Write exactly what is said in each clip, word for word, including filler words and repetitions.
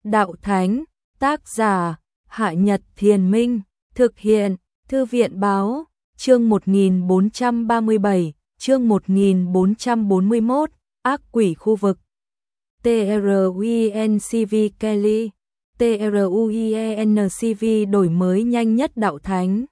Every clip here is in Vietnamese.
Đạo Thánh, tác giả, Hạ Nhật Thiền Minh, thực hiện, Thư viện Báo, chương một nghìn bốn trăm ba mươi bảy, chương một nghìn bốn trăm bốn mươi mốt, ác quỷ khu vực. TRUINCV Kelly, TRUIENCV đổi mới nhanh nhất Đạo Thánh.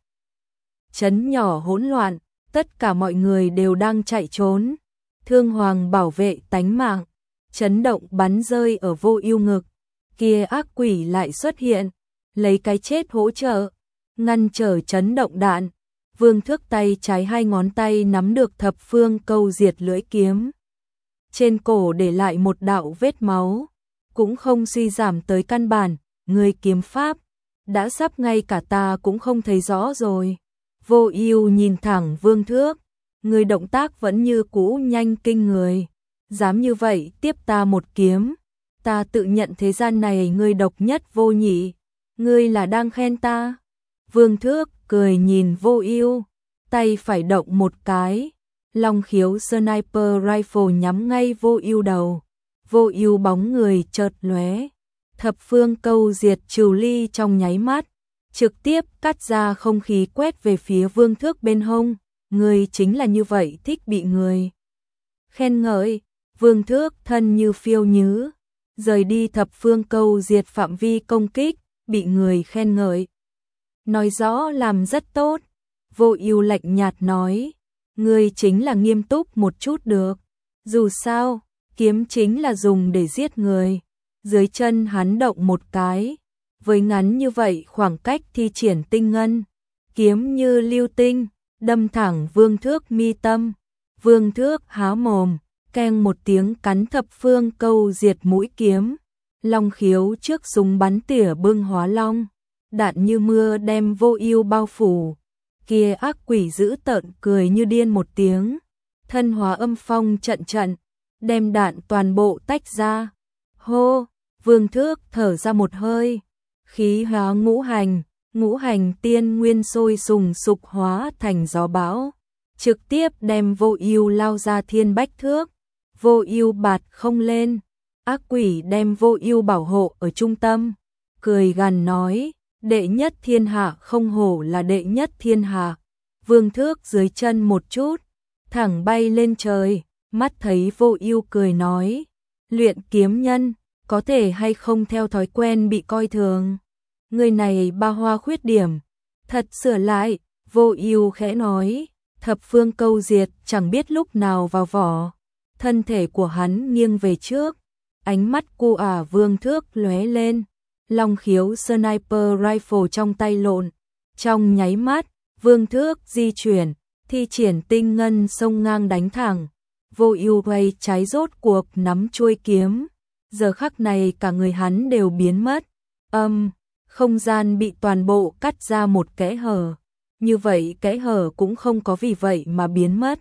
Trấn nhỏ hỗn loạn, tất cả mọi người đều đang chạy trốn. Thương Hoàng bảo vệ tánh mạng, chấn động bắn rơi ở Vô Ưu ngực. Kia ác quỷ lại xuất hiện, lấy cái chết hỗ trợ, ngăn trở chấn động đạn. Vương Thước tay trái hai ngón tay nắm được thập phương câu diệt lưỡi kiếm. Trên cổ để lại một đạo vết máu, cũng không suy giảm tới căn bản, người kiếm pháp, đã sắp ngay cả ta cũng không thấy rõ rồi. Vô Ưu nhìn thẳng Vương Thước, người động tác vẫn như cũ nhanh kinh người, dám như vậy tiếp ta một kiếm, ta tự nhận thế gian này ngươi độc nhất vô nhị, ngươi là đang khen ta. Vương Thước cười nhìn Vô Ưu, tay phải động một cái, long khiếu sniper rifle nhắm ngay Vô Ưu đầu. Vô Ưu bóng người chợt lóe, thập phương câu diệt trừ ly trong nháy mắt, trực tiếp cắt ra không khí quét về phía Vương Thước bên hông. Người chính là như vậy thích bị người khen ngợi. Vương Thước thân như phiêu nhứ, rời đi thập phương câu diệt phạm vi công kích, bị người khen ngợi, nói rõ làm rất tốt. Vô Ưu lạnh nhạt nói, ngươi chính là nghiêm túc một chút được, dù sao, kiếm chính là dùng để giết người. Dưới chân hắn động một cái, với ngắn như vậy khoảng cách thi triển tinh ngân, kiếm như lưu tinh, đâm thẳng Vương Thước mi tâm. Vương Thước há mồm, keng một tiếng cắn thập phương câu diệt mũi kiếm, long khiếu trước súng bắn tỉa bưng hóa long, đạn như mưa đem Vô Ưu bao phủ. Kia ác quỷ dữ tợn cười như điên một tiếng, thân hóa âm phong trận trận, đem đạn toàn bộ tách ra. Hô, Vương Thước thở ra một hơi, khí hóa ngũ hành, ngũ hành tiên nguyên sôi sùng sục hóa thành gió bão, trực tiếp đem Vô Ưu lao ra thiên bách thước. Vô Ưu bạt không lên, ác quỷ đem Vô Ưu bảo hộ ở trung tâm, cười gằn nói, đệ nhất thiên hạ không hổ là đệ nhất thiên hạ. Vương Thước dưới chân một chút, thẳng bay lên trời, mắt thấy Vô Ưu cười nói, luyện kiếm nhân, có thể hay không theo thói quen bị coi thường. Người này ba hoa khuyết điểm, thật sửa lại. Vô Ưu khẽ nói, thập phương câu diệt chẳng biết lúc nào vào vỏ. Thân thể của hắn nghiêng về trước, ánh mắt cu ả Vương Thước lóe lên, long khiếu sniper rifle trong tay lộn. Trong nháy mắt, Vương Thước di chuyển, thi triển tinh ngân xông ngang đánh thẳng. Vô Ưu quay trái rốt cuộc nắm chuôi kiếm, giờ khắc này cả người hắn đều biến mất. Âm, không gian bị toàn bộ cắt ra một kẽ hở, như vậy kẽ hở cũng không có vì vậy mà biến mất,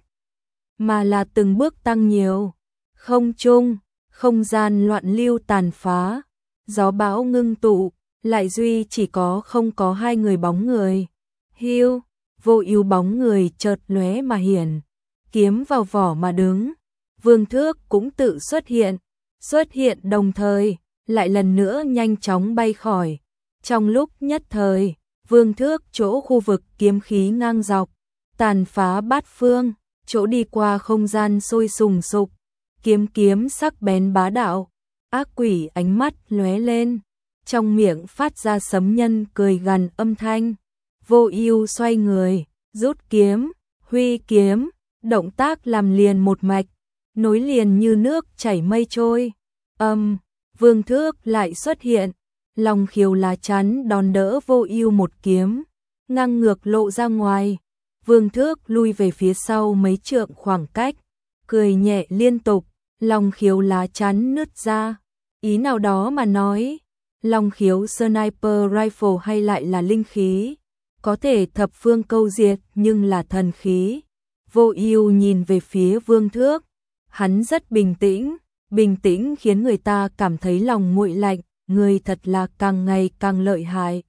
mà là từng bước tăng nhiều. Không trung, không gian loạn lưu tàn phá, gió bão ngưng tụ, lại duy chỉ có không có hai người bóng người. Hiu, Vô Ưu bóng người chợt lóe mà hiển, kiếm vào vỏ mà đứng. Vương Thước cũng tự xuất hiện, xuất hiện đồng thời, lại lần nữa nhanh chóng bay khỏi. Trong lúc nhất thời, Vương Thước chỗ khu vực kiếm khí ngang dọc, tàn phá bát phương, chỗ đi qua không gian sôi sùng sục, kiếm kiếm sắc bén bá đạo. Ác quỷ ánh mắt lóe lên, trong miệng phát ra sấm nhân cười gằn âm thanh. Vô Ưu xoay người, rút kiếm, huy kiếm, động tác làm liền một mạch, nối liền như nước chảy mây trôi. Âm, Vương Thước lại xuất hiện, long khiếu lá chắn đón đỡ Vô Ưu một kiếm, ngang ngược lộ ra ngoài. Vương Thước lui về phía sau mấy trượng khoảng cách, cười nhẹ liên tục, long khiếu lá chắn nứt ra. Ý nào đó mà nói, long khiếu sniper rifle hay lại là linh khí, có thể thập phương câu diệt nhưng là thần khí. Vô Ưu nhìn về phía Vương Thước, hắn rất bình tĩnh, bình tĩnh khiến người ta cảm thấy lòng nguội lạnh, người thật là càng ngày càng lợi hại.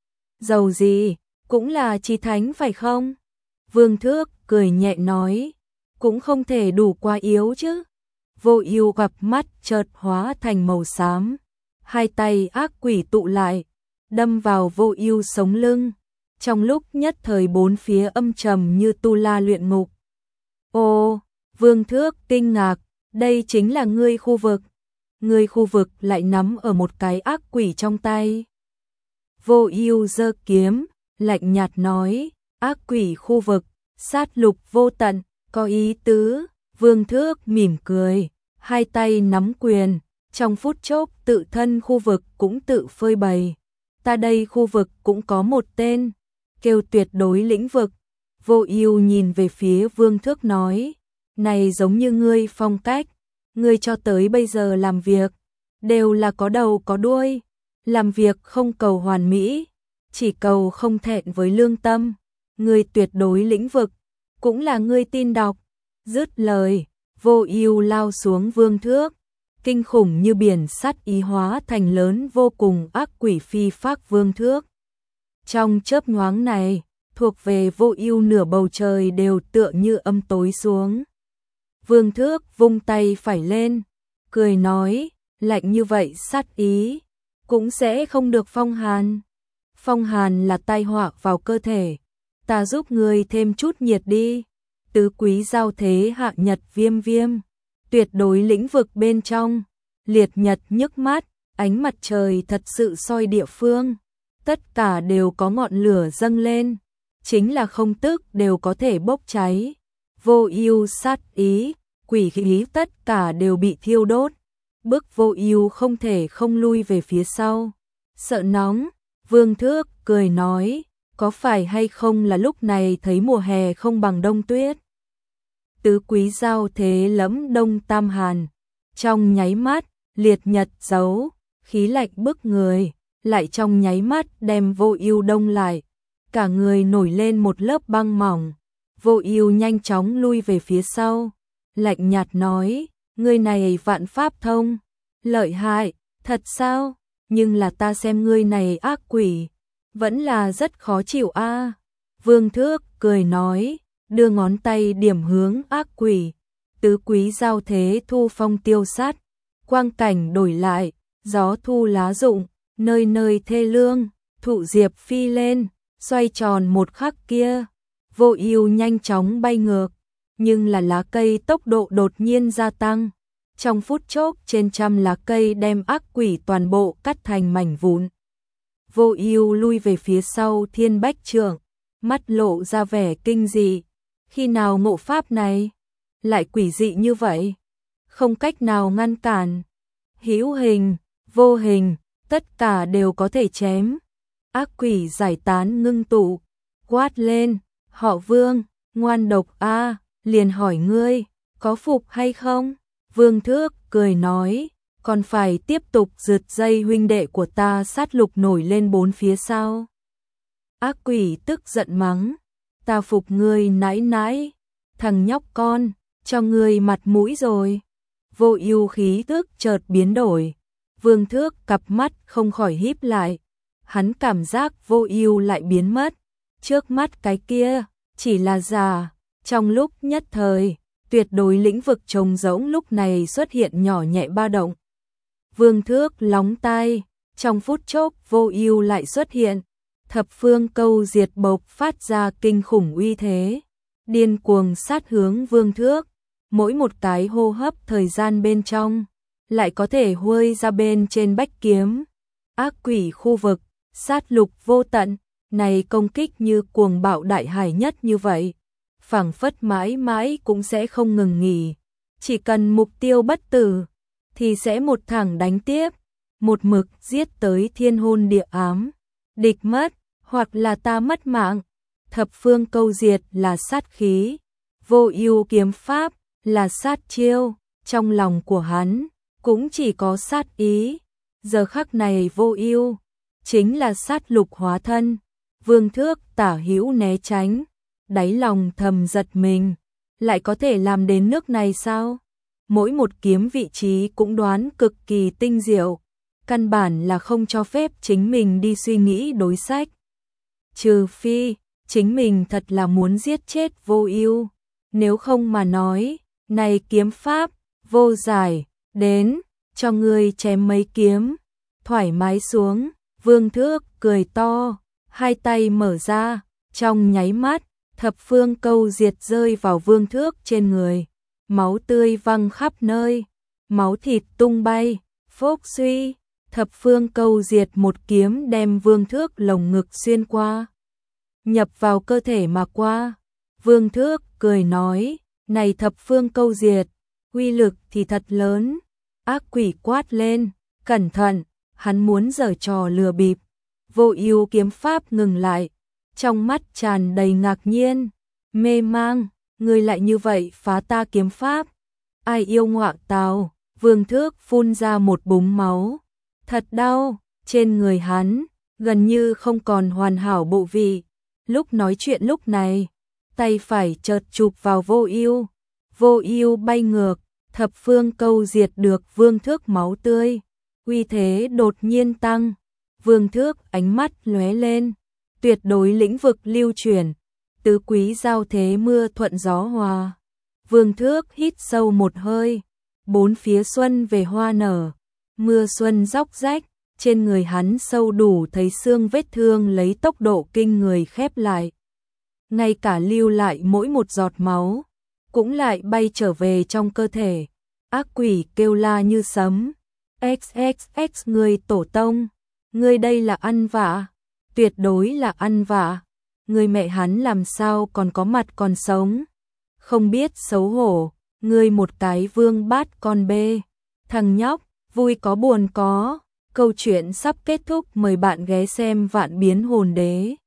Dầu gì, cũng là chí thánh phải không? Vương Thước cười nhẹ nói, cũng không thể đủ quá yếu chứ. Vô Ưu gặp mắt chợt hóa thành màu xám, hai tay ác quỷ tụ lại, đâm vào Vô Ưu sống lưng. Trong lúc nhất thời bốn phía âm trầm như tu la luyện ngục. Ô, Vương Thước kinh ngạc, đây chính là ngươi khu vực. Ngươi khu vực lại nắm ở một cái ác quỷ trong tay. Vô Ưu giơ kiếm, lạnh nhạt nói, ác quỷ khu vực, sát lục vô tận, có ý tứ. Vương Thước mỉm cười, hai tay nắm quyền, trong phút chốc tự thân khu vực cũng tự phơi bày. Ta đây khu vực cũng có một tên, kêu tuyệt đối lĩnh vực. Vô Ưu nhìn về phía Vương Thước nói, này giống như ngươi phong cách, ngươi cho tới bây giờ làm việc, đều là có đầu có đuôi, làm việc không cầu hoàn mỹ, chỉ cầu không thẹn với lương tâm, ngươi tuyệt đối lĩnh vực, cũng là ngươi tin đọc. Dứt lời, Vô Ưu lao xuống Vương Thước, kinh khủng như biển sắt ý hóa thành lớn vô cùng ác quỷ phi phác Vương Thước. Trong chớp nhoáng này, thuộc về Vô Ưu nửa bầu trời đều tựa như âm tối xuống. Vương Thước vung tay phải lên, cười nói, lạnh như vậy sát ý, cũng sẽ không được phong hàn. Phong hàn là tai họa vào cơ thể, ta giúp ngươi thêm chút nhiệt đi. Tứ quý giao thế hạ nhật viêm viêm, tuyệt đối lĩnh vực bên trong, liệt nhật nhức mắt, ánh mặt trời thật sự soi địa phương, tất cả đều có ngọn lửa dâng lên, chính là không tức đều có thể bốc cháy. Vô Ưu sát ý, quỷ khí tất cả đều bị thiêu đốt, bức Vô Ưu không thể không lui về phía sau. Sợ nóng, Vương Thước cười nói, có phải hay không là lúc này thấy mùa hè không bằng đông tuyết. Tứ quý giao thế lẫm đông tam hàn, trong nháy mắt, liệt nhật giấu, khí lạnh bức người, lại trong nháy mắt đem Vô Ưu đông lại, cả người nổi lên một lớp băng mỏng. Vô Ưu nhanh chóng lui về phía sau, lạnh nhạt nói, ngươi này vạn pháp thông, lợi hại, thật sao? Nhưng là ta xem ngươi này ác quỷ, vẫn là rất khó chịu a. À. Vương Thước cười nói, đưa ngón tay điểm hướng ác quỷ, tứ quý giao thế thu phong tiêu sát, quang cảnh đổi lại, gió thu lá rụng, nơi nơi thê lương, thụ diệp phi lên, xoay tròn một khắc kia, Vô Ưu nhanh chóng bay ngược, nhưng là lá cây tốc độ đột nhiên gia tăng, trong phút chốc trên trăm lá cây đem ác quỷ toàn bộ cắt thành mảnh vụn. Vô Ưu lui về phía sau thiên bách trượng, mắt lộ ra vẻ kinh dị, khi nào ngộ pháp này lại quỷ dị như vậy, không cách nào ngăn cản, hữu hình, vô hình, tất cả đều có thể chém. Ác quỷ giải tán ngưng tụ, quát lên, họ Vương, ngoan độc a, liền hỏi ngươi, có phục hay không? Vương Thước cười nói, còn phải tiếp tục rượt dây huynh đệ của ta sát lục nổi lên bốn phía sau. Ác quỷ tức giận mắng, ta phục ngươi nãi nãi, thằng nhóc con, cho ngươi mặt mũi rồi. Vô Ưu khí tức chợt biến đổi, Vương Thước cặp mắt không khỏi híp lại, hắn cảm giác Vô Ưu lại biến mất, trước mắt cái kia chỉ là giả. Trong lúc nhất thời, tuyệt đối lĩnh vực trống rỗng lúc này xuất hiện nhỏ nhẹ ba động. Vương Thước lóng tai, trong phút chốc Vô Ưu lại xuất hiện, thập phương câu diệt bộc phát ra kinh khủng uy thế, điên cuồng sát hướng Vương Thước, mỗi một cái hô hấp thời gian bên trong lại có thể huơi ra bên trên bách kiếm. Ác quỷ khu vực, sát lục vô tận, này công kích như cuồng bạo đại hải nhất như vậy, phảng phất mãi mãi cũng sẽ không ngừng nghỉ, chỉ cần mục tiêu bất tử thì sẽ một thẳng đánh tiếp, một mực giết tới thiên hôn địa ám, địch mất hoặc là ta mất mạng. Thập phương câu diệt là sát khí, Vô Ưu kiếm pháp là sát chiêu, trong lòng của hắn cũng chỉ có sát ý. Giờ khắc này Vô Ưu chính là sát lục hóa thân. Vương Thước tả hữu né tránh, đáy lòng thầm giật mình, lại có thể làm đến nước này sao? Mỗi một kiếm vị trí cũng đoán cực kỳ tinh diệu, căn bản là không cho phép chính mình đi suy nghĩ đối sách. Trừ phi chính mình thật là muốn giết chết Vô Ưu, nếu không mà nói, này kiếm pháp, vô giải, đến, cho ngươi chém mấy kiếm, thoải mái xuống, Vương Thước cười to, hai tay mở ra, trong nháy mắt, thập phương câu diệt rơi vào Vương Thước trên người, máu tươi văng khắp nơi, máu thịt tung bay, phốc suy, thập phương câu diệt một kiếm đem Vương Thước lồng ngực xuyên qua, nhập vào cơ thể mà qua. Vương Thước cười nói, này thập phương câu diệt, uy lực thì thật lớn. Ác quỷ quát lên, cẩn thận, hắn muốn giở trò lừa bịp. Vô Ưu kiếm pháp ngừng lại, trong mắt tràn đầy ngạc nhiên, mê mang, ngươi lại như vậy phá ta kiếm pháp. Ai yêu ngọa tào, Vương Thước phun ra một búng máu, thật đau, trên người hắn, gần như không còn hoàn hảo bộ vị. Lúc nói chuyện lúc này, tay phải chợt chụp vào Vô Ưu, Vô Ưu bay ngược, thập phương câu diệt được Vương Thước máu tươi, uy thế đột nhiên tăng. Vương Thước ánh mắt lóe lên, tuyệt đối lĩnh vực lưu chuyển, tứ quý giao thế mưa thuận gió hòa. Vương Thước hít sâu một hơi, bốn phía xuân về hoa nở, mưa xuân róc rách, trên người hắn sâu đủ thấy xương vết thương lấy tốc độ kinh người khép lại. Ngay cả lưu lại mỗi một giọt máu, cũng lại bay trở về trong cơ thể. Ác quỷ kêu la như sấm, xx xx người tổ tông, ngươi đây là ăn vạ, tuyệt đối là ăn vạ, người mẹ hắn làm sao còn có mặt còn sống, không biết xấu hổ, ngươi một cái vương bát con bê, thằng nhóc, vui có buồn có, câu chuyện sắp kết thúc, mời bạn ghé xem Vạn Biến Hồn Đế.